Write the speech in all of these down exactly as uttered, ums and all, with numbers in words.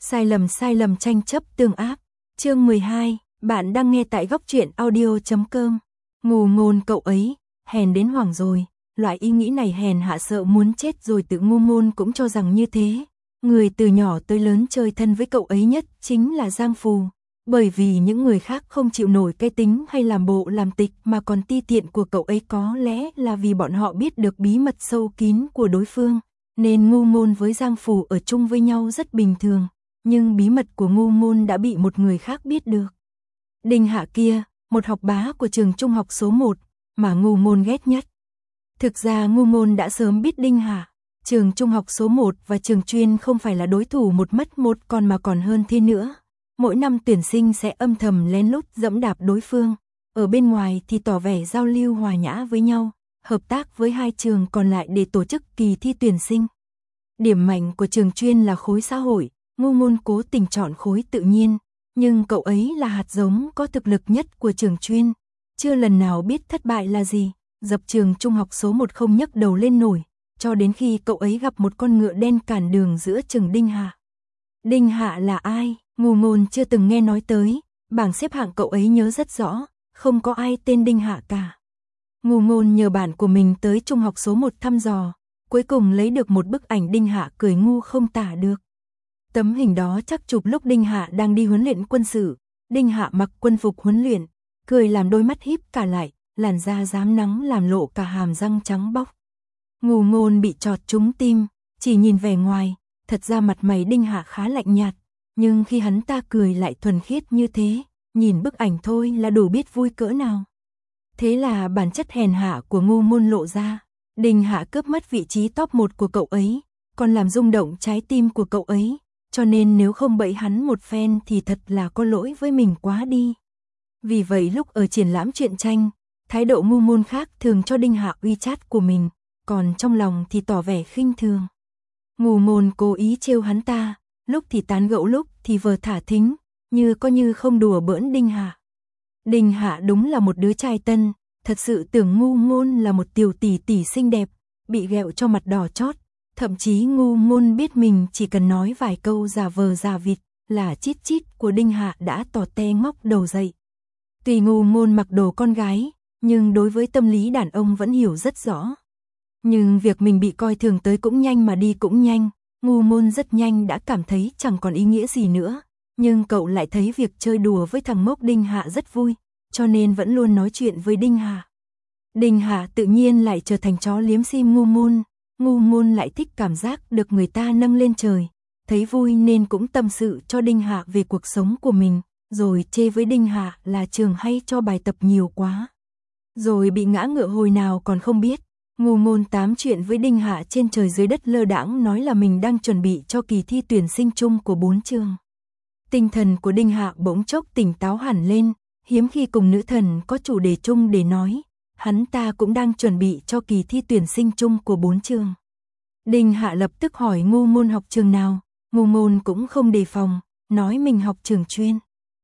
Sai lầm sai lầm tranh chấp tương ác. Chương mười hai, bạn đang nghe tại góc truyện audio chấm com. Ngù ngôn cậu ấy, hèn đến hoảng rồi, loại ý nghĩ này hèn hạ sợ muốn chết rồi, tự ngu ngôn cũng cho rằng như thế. Người từ nhỏ tới lớn chơi thân với cậu ấy nhất chính là Giang Phù, bởi vì những người khác không chịu nổi cái tính hay làm bộ làm tịch mà còn ti tiện của cậu ấy, có lẽ là vì bọn họ biết được bí mật sâu kín của đối phương, nên ngu ngôn với Giang Phù ở chung với nhau rất bình thường. Nhưng bí mật của ngu ngôn đã bị một người khác biết được. Đinh Hạ kia, một học bá của trường trung học số một, mà ngu ngôn ghét nhất. Thực ra ngu ngôn đã sớm biết Đinh Hạ, trường trung học số một và trường chuyên không phải là đối thủ một mất một còn mà còn hơn thế nữa. Mỗi năm tuyển sinh sẽ âm thầm lén lút dẫm đạp đối phương, ở bên ngoài thì tỏ vẻ giao lưu hòa nhã với nhau, hợp tác với hai trường còn lại để tổ chức kỳ thi tuyển sinh. Điểm mạnh của trường chuyên là khối xã hội. Ngu ngôn cố tình chọn khối tự nhiên, nhưng cậu ấy là hạt giống có thực lực nhất của trường chuyên, chưa lần nào biết thất bại là gì, dập trường trung học số một không nhấc đầu lên nổi, cho đến khi cậu ấy gặp một con ngựa đen cản đường giữa trường Đinh Hạ. Đinh Hạ là ai? Ngu ngôn chưa từng nghe nói tới, bảng xếp hạng cậu ấy nhớ rất rõ, không có ai tên Đinh Hạ cả. Ngu ngôn nhờ bạn của mình tới trung học số một thăm dò, cuối cùng lấy được một bức ảnh Đinh Hạ cười ngu không tả được. Tấm hình đó chắc chụp lúc Đinh Hạ đang đi huấn luyện quân sự. Đinh Hạ mặc quân phục huấn luyện, cười làm đôi mắt híp cả lại, làn da rám nắng làm lộ cả hàm răng trắng bóc. Ngu ngôn bị chọt trúng tim, chỉ nhìn vẻ ngoài, thật ra mặt mày Đinh Hạ khá lạnh nhạt, nhưng khi hắn ta cười lại thuần khiết như thế, nhìn bức ảnh thôi là đủ biết vui cỡ nào. Thế là bản chất hèn hạ của ngu ngôn lộ ra. Đinh Hạ cướp mất vị trí top một của cậu ấy, còn làm rung động trái tim của cậu ấy. Cho nên nếu không bẫy hắn một phen thì thật là có lỗi với mình quá đi. Vì vậy lúc ở triển lãm truyện tranh, thái độ ngu ngôn khác thường cho Đinh Hạ WeChat của mình, còn trong lòng thì tỏ vẻ khinh thường. Ngu ngôn cố ý trêu hắn ta, lúc thì tán gẫu lúc thì vờ thả thính, như có như không đùa bỡn Đinh Hạ. Đinh Hạ đúng là một đứa trai tân, thật sự tưởng ngu ngôn là một tiểu tỷ tỷ xinh đẹp, bị ghẹo cho mặt đỏ chót. Thậm chí ngu ngôn biết mình chỉ cần nói vài câu giả vờ giả vịt là chít chít của Đinh Hạ đã tỏ te ngóc đầu dậy. Tuy ngu ngôn mặc đồ con gái, nhưng đối với tâm lý đàn ông vẫn hiểu rất rõ. Nhưng việc mình bị coi thường tới cũng nhanh mà đi cũng nhanh, ngu ngôn rất nhanh đã cảm thấy chẳng còn ý nghĩa gì nữa. Nhưng cậu lại thấy việc chơi đùa với thằng ngốc Đinh Hạ rất vui, cho nên vẫn luôn nói chuyện với Đinh Hạ. Đinh Hạ tự nhiên lại trở thành chó liếm sim ngu ngôn. Ngu ngôn lại thích cảm giác được người ta nâng lên trời, thấy vui nên cũng tâm sự cho Đinh Hạ về cuộc sống của mình, rồi chê với Đinh Hạ là trường hay cho bài tập nhiều quá. Rồi bị ngã ngựa hồi nào còn không biết, ngu ngôn tám chuyện với Đinh Hạ trên trời dưới đất lơ đãng nói là mình đang chuẩn bị cho kỳ thi tuyển sinh chung của bốn trường. Tinh thần của Đinh Hạ bỗng chốc tỉnh táo hẳn lên, hiếm khi cùng nữ thần có chủ đề chung để nói. Hắn ta cũng đang chuẩn bị cho kỳ thi tuyển sinh chung của bốn trường. Đinh Hạ lập tức hỏi ngu ngôn học trường nào, ngu ngôn cũng không đề phòng, nói mình học trường chuyên.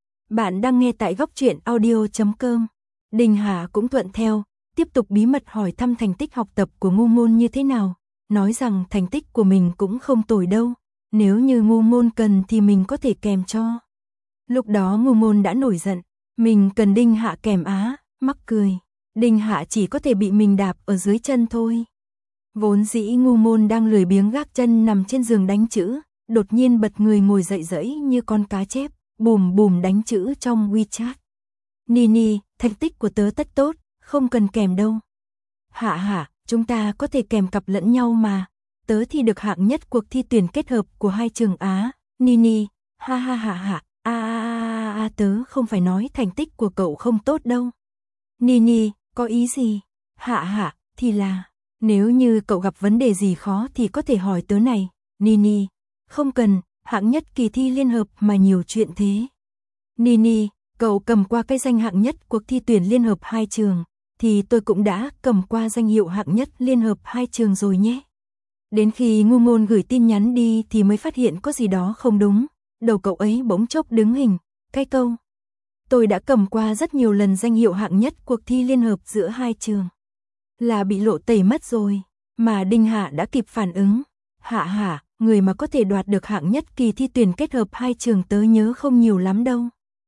Bạn đang nghe tại góc truyện audio chấm com. Đinh Hạ cũng thuận theo, tiếp tục bí mật hỏi thăm thành tích học tập của ngu ngôn như thế nào, nói rằng thành tích của mình cũng không tồi đâu, nếu như ngu ngôn cần thì mình có thể kèm cho. Lúc đó ngu ngôn đã nổi giận, mình cần Đinh Hạ kèm á, mắc cười. Đinh Hạ chỉ có thể bị mình đạp ở dưới chân thôi. Vốn dĩ ngu ngôn đang lười biếng gác chân nằm trên giường đánh chữ, đột nhiên bật người ngồi dậy dẫy như con cá chép, bùm bùm đánh chữ trong WeChat. Nini, thành tích của tớ tất tốt, không cần kèm đâu. Hạ hạ, chúng ta có thể kèm cặp lẫn nhau mà. Tớ thì được hạng nhất cuộc thi tuyển kết hợp của hai trường Á. Nini, ha ha ha ha, a a a a tớ không phải nói thành tích của cậu không tốt đâu. Nini, có ý gì? Hạ hạ, thì là, nếu như cậu gặp vấn đề gì khó thì có thể hỏi tớ này. Nini, không cần, hạng nhất kỳ thi liên hợp mà nhiều chuyện thế. Nini, cậu cầm qua cái danh hạng nhất cuộc thi tuyển liên hợp hai trường, thì tôi cũng đã cầm qua danh hiệu hạng nhất liên hợp hai trường rồi nhé. Đến khi ngu ngôn gửi tin nhắn đi thì mới phát hiện có gì đó không đúng, đầu cậu ấy bỗng chốc đứng hình, cái câu. Tôi đã cầm qua rất nhiều lần danh hiệu hạng nhất cuộc thi liên hợp giữa hai trường. Là bị lộ tẩy mất rồi, mà Đinh Hạ đã kịp phản ứng. Hạ hạ, người mà có thể đoạt được hạng nhất kỳ thi tuyển kết hợp hai trường tớ nhớ không nhiều lắm đâu.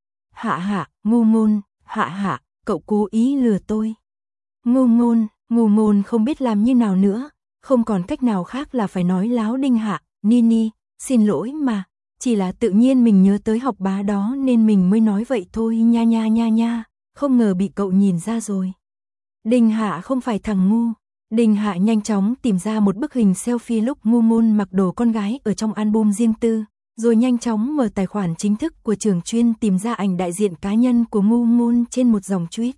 Hạ hạ, ngu ngôn, hạ hạ, cậu cố ý lừa tôi. Ngu ngôn, ngu ngôn không biết làm như nào nữa, không còn cách nào khác là phải nói láo Đinh Hạ, Nini, xin lỗi mà, chỉ là tự nhiên mình nhớ tới học bá đó nên mình mới nói vậy thôi nha nha nha nha, không ngờ bị cậu nhìn ra rồi. Đinh Hạ không phải thằng ngu. Đinh Hạ nhanh chóng tìm ra một bức hình selfie lúc ngu ngôn mặc đồ con gái ở trong album riêng tư, rồi nhanh chóng mở tài khoản chính thức của trường chuyên tìm ra ảnh đại diện cá nhân của ngu ngôn trên một dòng tweet.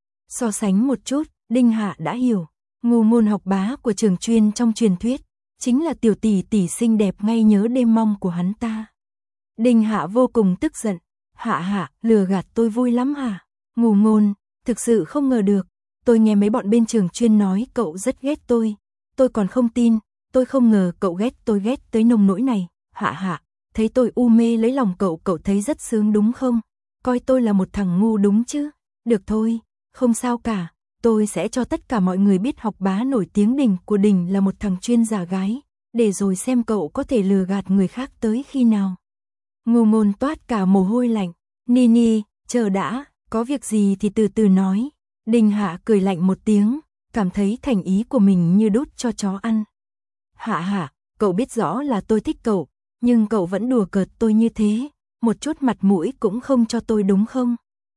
So sánh một chút, Đinh Hạ đã hiểu, ngu ngôn học bá của trường chuyên trong truyền thuyết, chính là tiểu tỷ tỷ xinh đẹp ngay nhớ đêm mong của hắn ta. Đinh Hạ vô cùng tức giận, hạ hạ, lừa gạt tôi vui lắm hả? Ngu ngôn, thực sự không ngờ được, tôi nghe mấy bọn bên trường chuyên nói cậu rất ghét tôi, tôi còn không tin, tôi không ngờ cậu ghét tôi ghét tới nông nỗi này, hạ hạ, thấy tôi u mê lấy lòng cậu cậu thấy rất sướng đúng không? Coi tôi là một thằng ngu đúng chứ? Được thôi, không sao cả, tôi sẽ cho tất cả mọi người biết học bá nổi tiếng Đình của Đình là một thằng chuyên giả gái, để rồi xem cậu có thể lừa gạt người khác tới khi nào. Ngu ngôn toát cả mồ hôi lạnh, Nini, chờ đã, có việc gì thì từ từ nói. Đinh Hạ cười lạnh một tiếng, cảm thấy thành ý của mình như đút cho chó ăn. Hạ hạ, cậu biết rõ là tôi thích cậu, nhưng cậu vẫn đùa cợt tôi như thế, một chút mặt mũi cũng không cho tôi đúng không?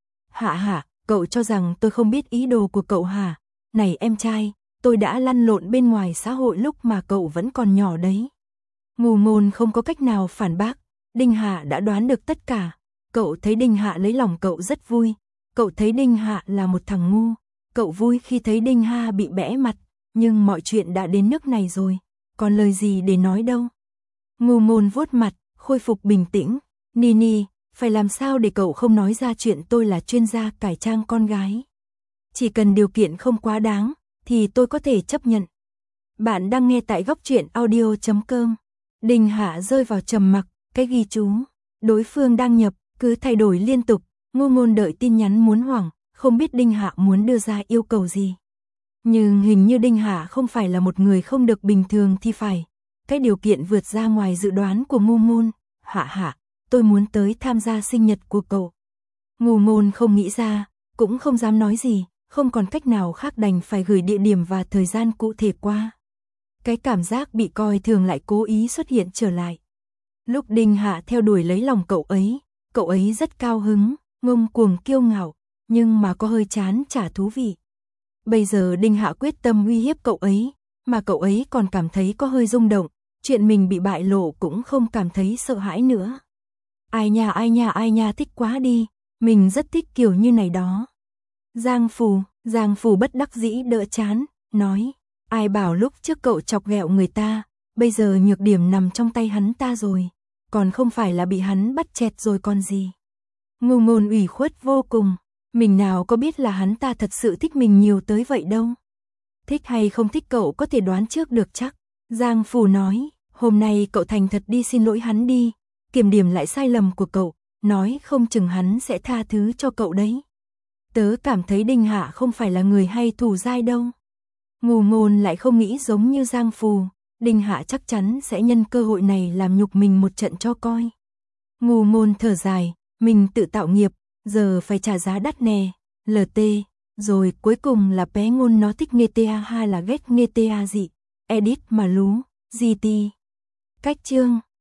Hạ hạ, cậu cho rằng tôi không biết ý đồ của cậu hả? Này em trai, tôi đã lăn lộn bên ngoài xã hội lúc mà cậu vẫn còn nhỏ đấy. Ngu ngôn không có cách nào phản bác, Đinh Hạ đã đoán được tất cả. Cậu thấy Đinh Hạ lấy lòng cậu rất vui, cậu thấy Đinh Hạ là một thằng ngu, cậu vui khi thấy Đinh Hạ bị bẽ mặt, nhưng mọi chuyện đã đến nước này rồi, còn lời gì để nói đâu. Ngu ngôn vuốt mặt, khôi phục bình tĩnh, Nini, phải làm sao để cậu không nói ra chuyện tôi là chuyên gia cải trang con gái. Chỉ cần điều kiện không quá đáng, thì tôi có thể chấp nhận. Bạn đang nghe tại góc truyện audio chấm com. Đinh Hạ rơi vào trầm mặc, cái ghi chú, đối phương đăng nhập, cứ thay đổi liên tục, ngu ngôn đợi tin nhắn muốn hoảng, không biết Đinh Hạ muốn đưa ra yêu cầu gì. Nhưng hình như Đinh Hạ không phải là một người không được bình thường thì phải. Cái điều kiện vượt ra ngoài dự đoán của ngu ngôn, hạ hạ, tôi muốn tới tham gia sinh nhật của cậu. Ngu ngôn không nghĩ ra, cũng không dám nói gì, không còn cách nào khác đành phải gửi địa điểm và thời gian cụ thể qua. Cái cảm giác bị coi thường lại cố ý xuất hiện trở lại. Lúc Đinh Hạ theo đuổi lấy lòng cậu ấy, cậu ấy rất cao hứng, ngông cuồng kiêu ngạo, nhưng mà có hơi chán chả thú vị. Bây giờ Đinh Hạ quyết tâm uy hiếp cậu ấy, mà cậu ấy còn cảm thấy có hơi rung động, chuyện mình bị bại lộ cũng không cảm thấy sợ hãi nữa. Ai nha ai nha ai nha thích quá đi, mình rất thích kiểu như này đó. Giang Phù, Giang Phù bất đắc dĩ đỡ chán, nói, ai bảo lúc trước cậu chọc ghẹo người ta, bây giờ nhược điểm nằm trong tay hắn ta rồi, còn không phải là bị hắn bắt chẹt rồi còn gì. Ngu ngôn ủy khuất vô cùng, mình nào có biết là hắn ta thật sự thích mình nhiều tới vậy đâu. Thích hay không thích cậu có thể đoán trước được chắc. Giang Phù nói, hôm nay cậu thành thật đi xin lỗi hắn đi, kiểm điểm lại sai lầm của cậu, nói không chừng hắn sẽ tha thứ cho cậu đấy. Tớ cảm thấy Đinh Hạ không phải là người hay thù dai đâu. Ngu ngôn lại không nghĩ giống như Giang Phù, Đinh Hạ chắc chắn sẽ nhân cơ hội này làm nhục mình một trận cho coi. Ngu ngôn thở dài, mình tự tạo nghiệp, giờ phải trả giá đắt nè, lờ tê, rồi cuối cùng là bé ngôn nó thích nghe tê a hay là ghét nghe tê a gì, edit mà lú, giê tê. Cách chương